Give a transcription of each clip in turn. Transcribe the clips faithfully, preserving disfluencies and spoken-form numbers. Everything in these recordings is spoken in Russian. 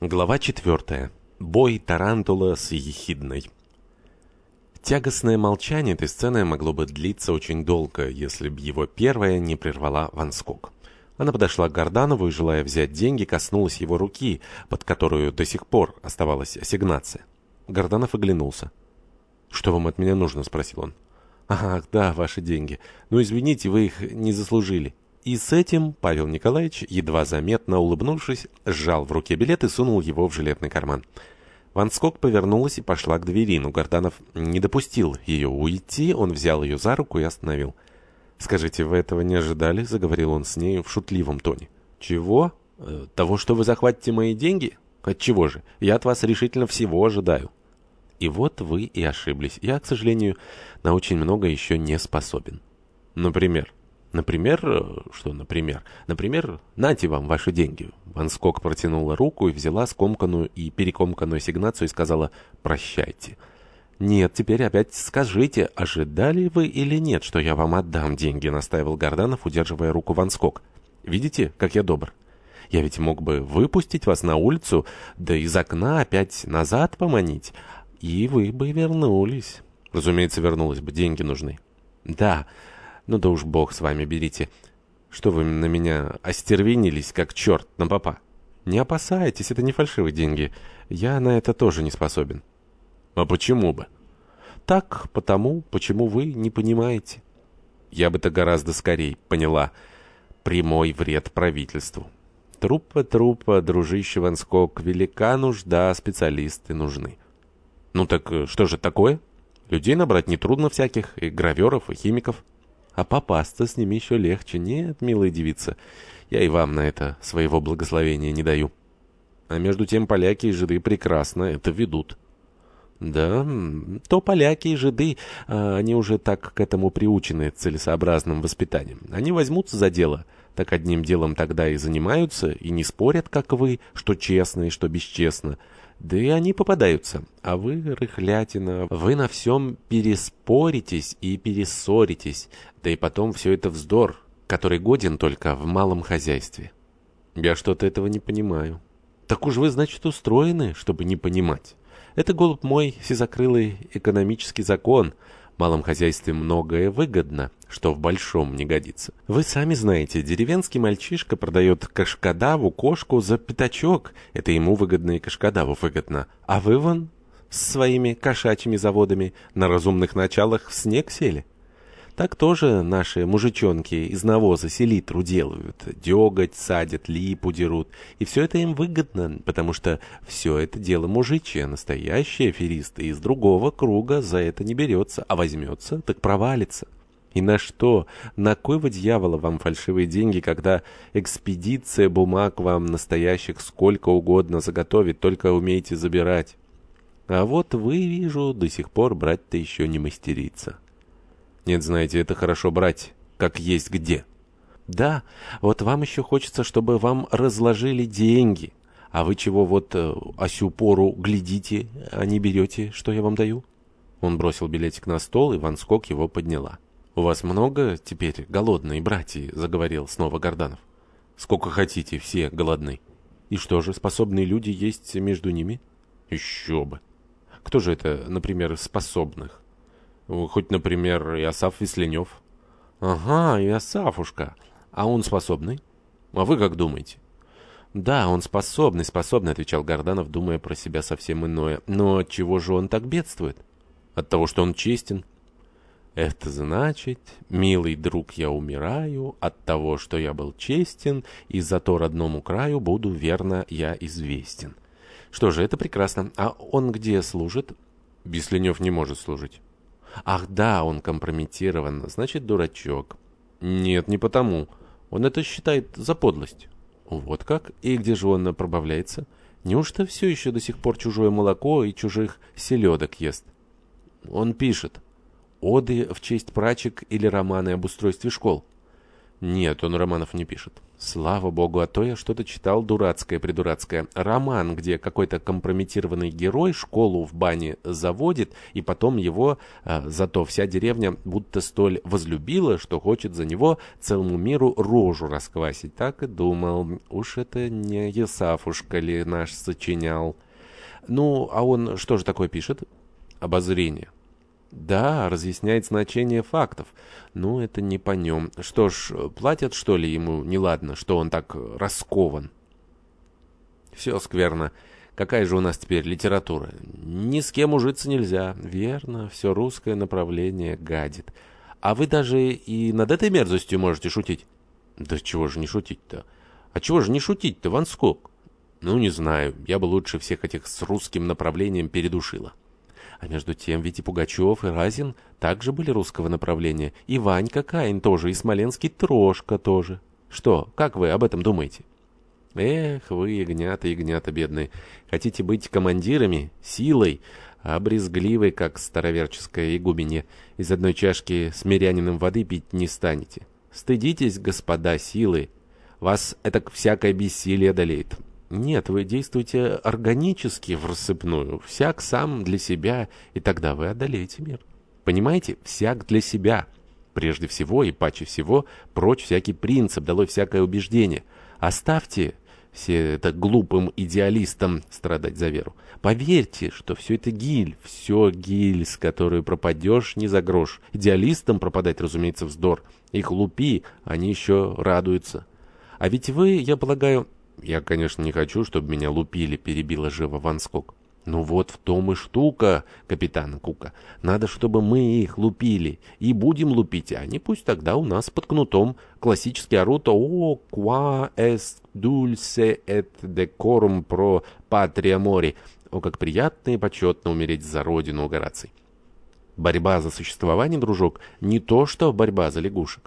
Глава четвертая. Бой тарантула с ехидной. Тягостное молчание этой сцены могло бы длиться очень долго, если б его первая не прервала Ван Скок. Она подошла к Горданову и, желая взять деньги, коснулась его руки, под которую до сих пор оставалась ассигнация. Горданов оглянулся. «Что вам от меня нужно?» — спросил он. «Ах, да, ваши деньги. Ну, извините, вы их не заслужили». И с этим Павел Николаевич, едва заметно улыбнувшись, сжал в руке билет и сунул его в жилетный карман. Ван Скок повернулась и пошла к двери, но Горданов не допустил ее уйти, он взял ее за руку и остановил. «Скажите, вы этого не ожидали?» — заговорил он с ней в шутливом тоне. «Чего? Э, того, что вы захватите мои деньги? Отчего же? Я от вас решительно всего ожидаю». И вот вы и ошиблись. Я, к сожалению, на очень много еще не способен. Например? Например, что например? Например, нате вам ваши деньги. Ван Скок протянула руку и взяла скомканную и перекомканную ассигнацию и сказала «прощайте». «Нет, теперь опять скажите, ожидали вы или нет, что я вам отдам деньги?» — настаивал Горданов, удерживая руку Ван Скок. «Видите, как я добр? Я ведь мог бы выпустить вас на улицу, да из окна опять назад поманить, и вы бы вернулись». «Разумеется, вернулась бы, деньги нужны». «Да». «Ну да уж бог с вами, берите. Что вы на меня остервенились, как черт на попа? Не опасайтесь, это не фальшивые деньги. Я на это тоже не способен». «А почему бы?» «Так, потому, почему вы не понимаете». «Я бы-то гораздо скорее поняла. Прямой вред правительству». «Труппа, труппа, дружище Ван Скок, велика нужда, специалисты нужны». «Ну так что же такое? Людей набрать нетрудно всяких, и граверов, и химиков». «А попасться с ними еще легче. Нет, милая девица, я и вам на это своего благословения не даю». «А между тем поляки и жиды прекрасно это ведут». «Да, то поляки и жиды, а они уже так к этому приучены целесообразным воспитанием. Они возьмутся за дело, так одним делом тогда и занимаются, и не спорят, как вы, что честно и что бесчестно. Да и они попадаются. А вы, рыхлятина, вы на всем переспоритесь и перессоритесь. Да и потом все это вздор, который годен только в малом хозяйстве». «Я что-то этого не понимаю». «Так уж вы, значит, устроены, чтобы не понимать. Это, голубь мой, всезакрылый экономический закон. В малом хозяйстве многое выгодно, что в большом не годится. Вы сами знаете, деревенский мальчишка продает кашкадаву кошку за пятачок. Это ему выгодно и кашкадаву выгодно. А вы вон с своими кошачьими заводами на разумных началах в снег сели. Так тоже наши мужичонки из навоза селитру делают, деготь садят, липу дерут. И все это им выгодно, потому что все это дело мужичье, настоящие аферисты из другого круга за это не берется, а возьмется, так провалится. И на что? На кой вы, дьявола, вам фальшивые деньги, когда экспедиция бумаг вам настоящих сколько угодно заготовит, только умеете забирать? А вот вы, вижу, до сих пор брать-то еще не мастерица». «Нет, знаете, это хорошо брать, как есть где». «Да, вот вам еще хочется, чтобы вам разложили деньги. А вы чего вот э, о сю пору глядите, а не берете, что я вам даю?» Он бросил билетик на стол, и Ван Скок его подняла. «У вас много теперь голодные братья?» — заговорил снова Горданов. «Сколько хотите, все голодны». «И что же, способные люди есть между ними?» «Еще бы». «Кто же это, например, из способных?» «Хоть, например, Иосаф Весленев». «Ага, Иосафушка. А он способный?» «А вы как думаете?» «Да, он способный, способный», — отвечал Горданов, думая про себя совсем иное. «Но от чего же он так бедствует?» «От того, что он честен». «Это значит, милый друг, я умираю от того, что я был честен, и зато родному краю буду верно я известен». «Что же, это прекрасно. А он где служит?» «Весленев не может служить». «Ах да, он компрометирован, значит, дурачок». «Нет, не потому. Он это считает за подлость». «Вот как? И где же он пробавляется? Неужто все еще до сих пор чужое молоко и чужих селедок ест?» «Он пишет. Оды в честь прачек или романы об устройстве школ?» Нет, он романов не пишет. Слава богу, а то я что-то читал дурацкое-придурацкое. Роман, где какой-то компрометированный герой школу в бане заводит, и потом его, а, зато вся деревня будто столь возлюбила, что хочет за него целому миру рожу расквасить. Так и думал. Уж это не Есафушка ли наш сочинял? Ну, а он что же такое пишет? Обозрение. Да, разъясняет значение фактов. Ну, это не по нем. Что ж, платят, что ли, ему неладно, что он так раскован? Все скверно. Какая же у нас теперь литература? Ни с кем ужиться нельзя. Верно, все русское направление гадит. А вы даже и над этой мерзостью можете шутить? Да чего же не шутить-то? А чего же не шутить-то, Ван Скок? Ну, не знаю. Я бы лучше всех этих с русским направлением передушила. А между тем ведь и Пугачев, и Разин также были русского направления. И Ванька Каин тоже, и Смоленский Трошка тоже. Что, как вы об этом думаете? Эх, вы, ягнята, ягнята бедные. Хотите быть командирами, силой, а брезгливой, как староверческое игуменье, из одной чашки с мирянином воды пить не станете. Стыдитесь, господа, силы. Вас это всякое бессилие одолеет. Нет, вы действуете органически в рассыпную, всяк сам для себя, и тогда вы одолеете мир. Понимаете, всяк для себя. Прежде всего и паче всего прочь всякий принцип, долой всякое убеждение. Оставьте все это глупым идеалистам страдать за веру. Поверьте, что все это гиль, все гиль, с которой пропадешь не за грош. Идеалистам пропадать, разумеется, вздор. Их лупи, они еще радуются. А ведь вы, я полагаю... «Я, конечно, не хочу, чтобы меня лупили», — перебила живо Ван Скок. «Ну вот в том и штука, капитан Кука. Надо, чтобы мы их лупили. И будем лупить, а они пусть тогда у нас под кнутом классически орут «О, qua est dulce et decorum pro patria mori». О, как приятно и почетно умереть за родину, Гораций. Борьба за существование, дружок, не то что борьба за лягушек.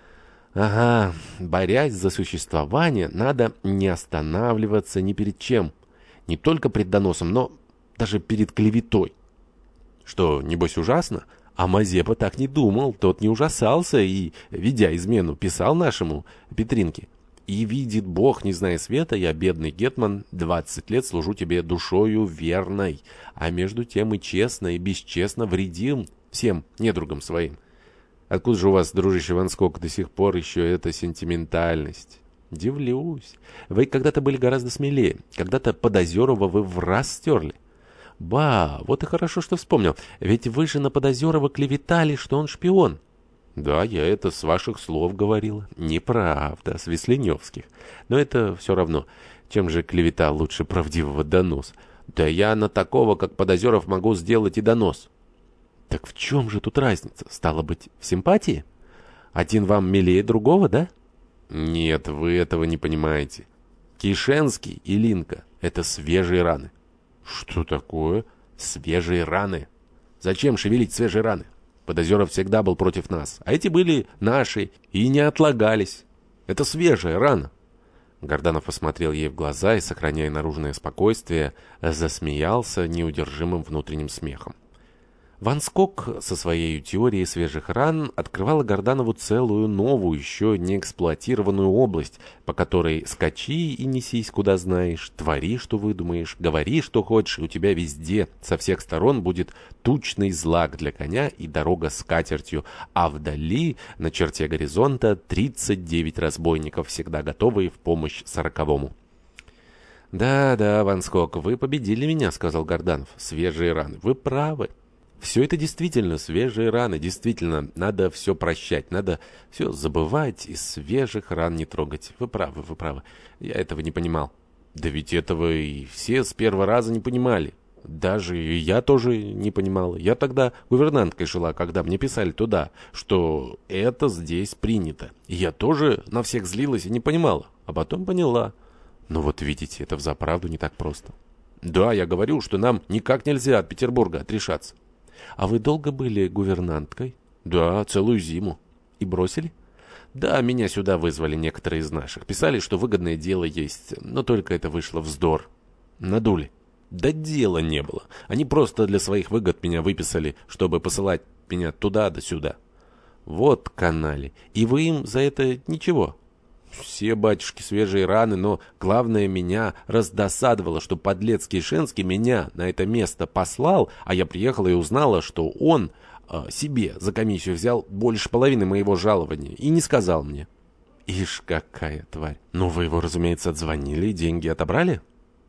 Ага, борясь за существование, надо не останавливаться ни перед чем. Не только пред доносом, но даже перед клеветой. Что, небось, ужасно? А Мазепа так не думал, тот не ужасался и, видя измену, писал нашему Петринке. «И видит Бог, не зная света, я, бедный гетман, двадцать лет служу тебе душою верной, а между тем и честно, и бесчестно вредил всем недругам своим». Откуда же у вас, дружище Ван Скок, до сих пор еще эта сентиментальность? Дивлюсь. Вы когда-то были гораздо смелее. Когда-то Подозерова вы в раз стерли. Ба, вот и хорошо, что вспомнил. Ведь вы же на Подозерова клеветали, что он шпион. Да, я это с ваших слов говорила. Неправда, с Весленевских. Но это все равно. Чем же клевета лучше правдивого доноса? Да я на такого, как Подозеров, могу сделать и донос. Так в чем же тут разница? Стало быть, в симпатии? Один вам милее другого, да? Нет, вы этого не понимаете. Кишенский и Линка — это свежие раны. Что такое? Свежие раны. Зачем шевелить свежие раны? Подозеров всегда был против нас, а эти были наши и не отлагались. Это свежая рана. Горданов посмотрел ей в глаза и, сохраняя наружное спокойствие, засмеялся неудержимым внутренним смехом. Ван Скок со своей теорией свежих ран открывала Горданову целую новую, еще не эксплуатированную область, по которой скачи и несись куда знаешь, твори, что выдумаешь, говори, что хочешь, и у тебя везде, со всех сторон будет тучный злак для коня и дорога с катертью, а вдали, на черте горизонта, тридцать девять разбойников, всегда готовые в помощь сороковому. «Да-да, Ван Скок, вы победили меня», — сказал Горданов. «Свежие раны. Вы правы». Все это действительно свежие раны, действительно, надо все прощать, надо все забывать и свежих ран не трогать. Вы правы, вы правы, я этого не понимал. Да ведь этого и все с первого раза не понимали. Даже и я тоже не понимала. Я тогда гувернанткой жила, когда мне писали туда, что это здесь принято. И я тоже на всех злилась и не понимала, а потом поняла. Ну вот видите, это взаправду не так просто. Да, я говорю, что нам никак нельзя от Петербурга отрешаться. А вы долго были гувернанткой? Да, целую зиму. И бросили? Да, меня сюда вызвали некоторые из наших. Писали, что выгодное дело есть, но только это вышло вздор. Надули. Да дела не было. Они просто для своих выгод меня выписали, чтобы посылать меня туда да сюда. Вот канали. И вы им за это ничего? Все, батюшки, свежие раны, но главное, меня раздосадовало, что подлец Кишенский меня на это место послал, а я приехала и узнала, что он э, себе за комиссию взял больше половины моего жалования и не сказал мне. Ишь, какая тварь. Ну, вы его, разумеется, отзвонили и деньги отобрали?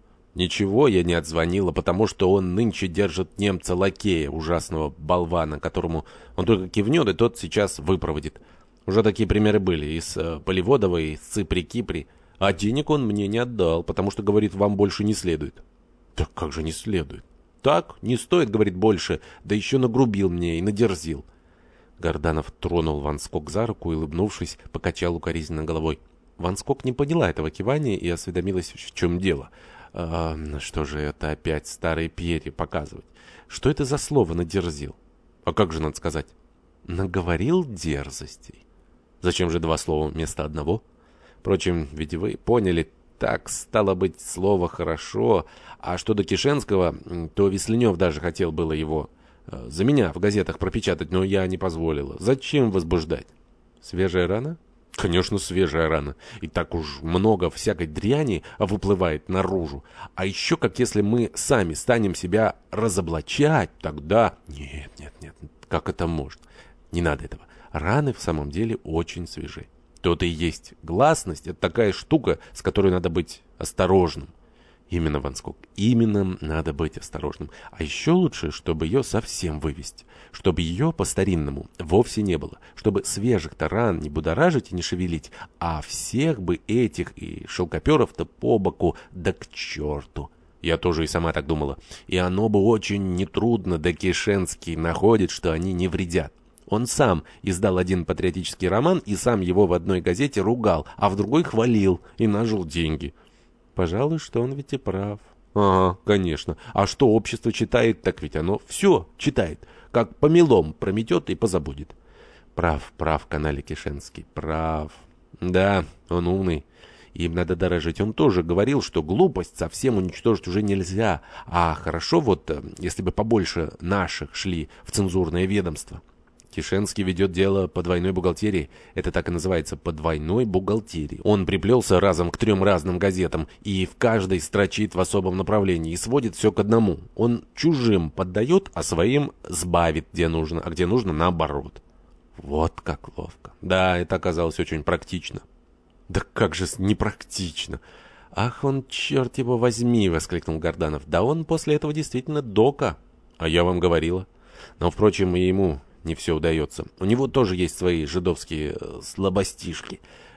Ничего я не отзвонила, потому что он нынче держит немца-лакея, ужасного болвана, которому он только кивнет, и тот сейчас выпроводит. Уже такие примеры были и с э, Поливодова, и с Ципри-Кипри. А денег он мне не отдал, потому что, говорит, вам больше не следует. Так как же не следует? Так, не стоит, говорит, больше, да еще нагрубил мне и надерзил. Горданов тронул Ванскок за руку и, улыбнувшись, покачал укоризненно головой. Ванскок не поняла этого кивания и осведомилась, в чем дело. А, что же это опять старые перья показывать? Что это за слово «надерзил»? А как же надо сказать? Наговорил дерзостей. Зачем же два слова вместо одного? Впрочем, ведь вы поняли, так стало быть слово «хорошо», а что до Кишенского, то Весленев даже хотел было его э, за меня в газетах пропечатать, но я не позволила. Зачем возбуждать? Свежая рана? Конечно, свежая рана. И так уж много всякой дряни выплывает наружу. А еще, как если мы сами станем себя разоблачать, тогда... Нет, нет, нет, как это может? Не надо этого. Раны в самом деле очень свежи. То-то и есть гласность. Это такая штука, с которой надо быть осторожным. Именно, Ванскок, именно надо быть осторожным. А еще лучше, чтобы ее совсем вывести. Чтобы ее по-старинному вовсе не было. Чтобы свежих-то ран не будоражить и не шевелить. А всех бы этих и шелкоперов-то по боку, да к черту. Я тоже и сама так думала. И оно бы очень нетрудно, да Кишенский находит, что они не вредят. Он сам издал один патриотический роман и сам его в одной газете ругал, а в другой хвалил и нажил деньги. Пожалуй, что он ведь и прав. Ага, конечно. А что общество читает, так ведь оно все читает. Как помелом прометет и позабудет. Прав, прав, канале Кишенский, прав. Да, он умный. Им надо дорожить. Он тоже говорил, что глупость совсем уничтожить уже нельзя. А хорошо вот, если бы побольше наших шли в цензурное ведомство. Кишенский ведет дело по двойной бухгалтерии. Это так и называется, по двойной бухгалтерии. Он приплелся разом к трем разным газетам и в каждой строчит в особом направлении и сводит все к одному. Он чужим поддает, а своим сбавит, где нужно, а где нужно наоборот. Вот как ловко. Да, это оказалось очень практично. Да как же непрактично. Ах, он, черт его возьми, воскликнул Горданов. Да он после этого действительно дока. А я вам говорила. Но, впрочем, и ему не все удается. У него тоже есть свои жидовские э, слабостишки.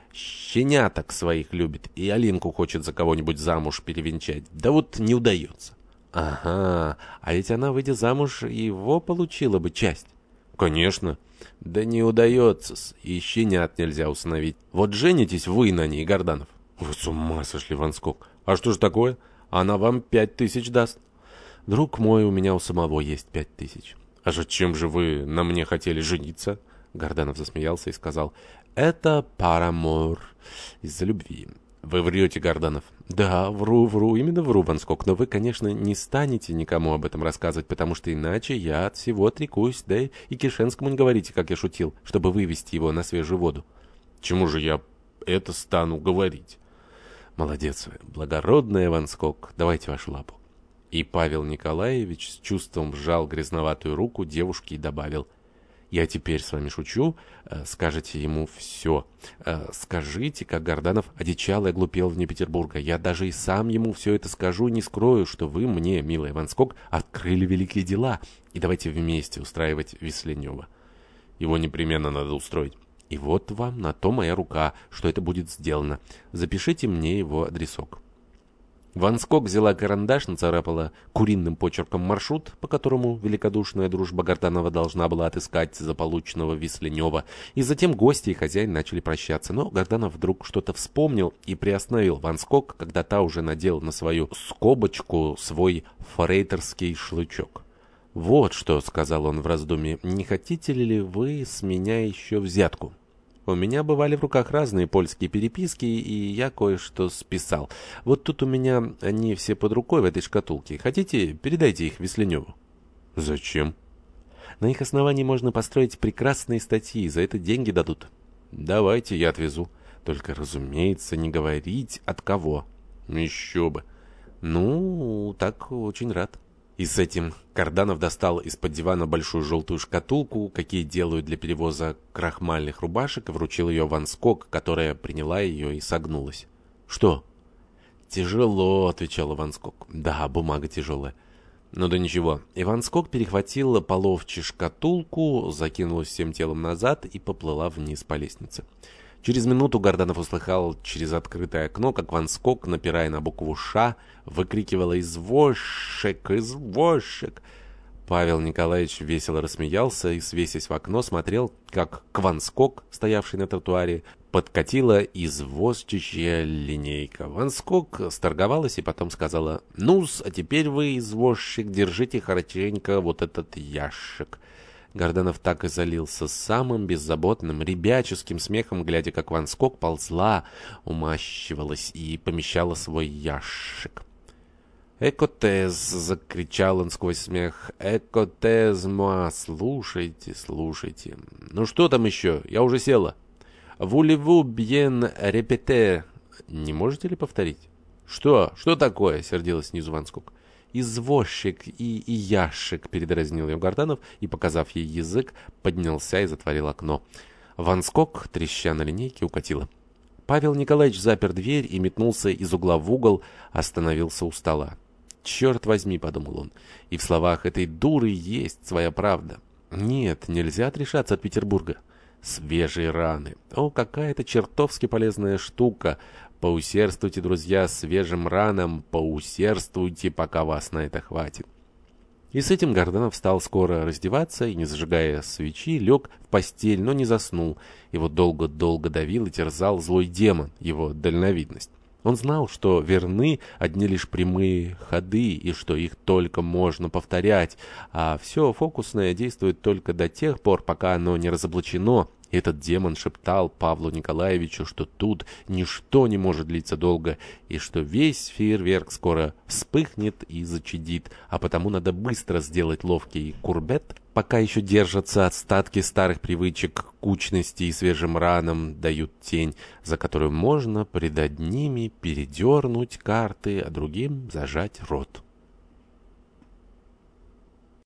Щеняток своих любит, и Алинку хочет за кого-нибудь замуж перевенчать. Да вот не удается. Ага, а ведь она, выйдя замуж, его получила бы часть. Конечно. Да не удается, и щенят нельзя усыновить. Вот женитесь вы на ней, Горданов. Вы с ума сошли, Ванскок. А что ж такое? Она вам пять тысяч даст. Друг мой, у меня у самого есть пять тысяч. «А зачем же вы на мне хотели жениться?» Горданов засмеялся и сказал: «Это парамор, из-за любви». «Вы врете, Горданов». «Да, вру, вру, именно вру, Ванскок, но вы, конечно, не станете никому об этом рассказывать, потому что иначе я от всего отрекусь, да и Кишенскому не говорите, как я шутил, чтобы вывести его на свежую воду». «Чему же я это стану говорить?» «Молодец вы, благородная, Ванскок, давайте вашу лапу». И Павел Николаевич с чувством сжал грязноватую руку девушки и добавил: «Я теперь с вами шучу, скажите ему все. Скажите, как Горданов одичал и оглупел вне Петербурга. Я даже и сам ему все это скажу, не скрою, что вы мне, милая Ванскок, открыли великие дела. И давайте вместе устраивать Весленева. Его непременно надо устроить. И вот вам на то моя рука, что это будет сделано. Запишите мне его адресок». Ванскок взяла карандаш, нацарапала куриным почерком маршрут, по которому великодушная дружба Горданова должна была отыскать заполученного Весленева, и затем гости и хозяин начали прощаться. Но Горданов вдруг что-то вспомнил и приостановил Ванскок, когда та уже надела на свою скобочку свой форейтерский шлычок. «Вот что», — сказал он в раздумье, — «не хотите ли вы с меня еще взятку? У меня бывали в руках разные польские переписки, и я кое-что списал. Вот тут у меня они все под рукой в этой шкатулке. Хотите, передайте их Весленеву». «Зачем?» На их основании можно построить прекрасные статьи, за это деньги дадут. Давайте, я отвезу. Только, разумеется, не говорить от кого. Еще бы. Ну, так очень рад. И с этим Карданов достал из-под дивана большую желтую шкатулку, какие делают для перевоза крахмальных рубашек, и вручил ее Ван Скок, которая приняла ее и согнулась. «Что?» «Тяжело», — отвечала Ван Скок. «Да, бумага тяжелая». «Ну да ничего». И Ван Скок перехватила половче шкатулку, закинулась всем телом назад и поплыла вниз по лестнице. Через минуту Гарданов услыхал через открытое окно, как Ван Скок, напирая на букву «Ш», выкрикивала «Извозчик! Извозчик!». Павел Николаевич весело рассмеялся и, свесясь в окно, смотрел, как к Ван Скок, стоявшей на тротуаре, подкатила извозчичья линейка. Ван Скок сторговалась и потом сказала: «Ну-с, а теперь вы, извозчик, держите хорошенько вот этот ящик». Гарданов так и залился самым беззаботным, ребяческим смехом, глядя, как Ван Скок ползла, умащивалась и помещала свой ящик. «Экотез!» — закричал он сквозь смех. «Экотез, ма! Слушайте, слушайте! Ну что там еще? Я уже села!» «Voulez-vous bien répéter?» «Не можете ли повторить?» «Что? Что такое?» — сердилась снизу Ван Скок. «Извозчик и, и ящик», — передразнил ее Гарданов и, показав ей язык, поднялся и затворил окно. Ван Скок, треща на линейке, укатила. Павел Николаевич запер дверь и метнулся из угла в угол, остановился у стола. «Черт возьми», — подумал он, — «и в словах этой дуры есть своя правда. Нет, нельзя отрешаться от Петербурга. Свежие раны. О, какая это чертовски полезная штука. Поусердствуйте, друзья, свежим ранам, поусердствуйте, пока вас на это хватит». И с этим Гарданов стал скоро раздеваться и, не зажигая свечи, лег в постель, но не заснул. Его долго-долго давил и терзал злой демон, его дальновидность. Он знал, что верны одни лишь прямые ходы, и что их только можно повторять, а все фокусное действует только до тех пор, пока оно не разоблачено. И этот демон шептал Павлу Николаевичу, что тут ничто не может длиться долго, и что весь фейерверк скоро вспыхнет и зачадит, а потому надо быстро сделать ловкий курбет, пока еще держатся остатки старых привычек, кучности и свежим ранам дают тень, за которую можно пред одними передернуть карты, а другим зажать рот.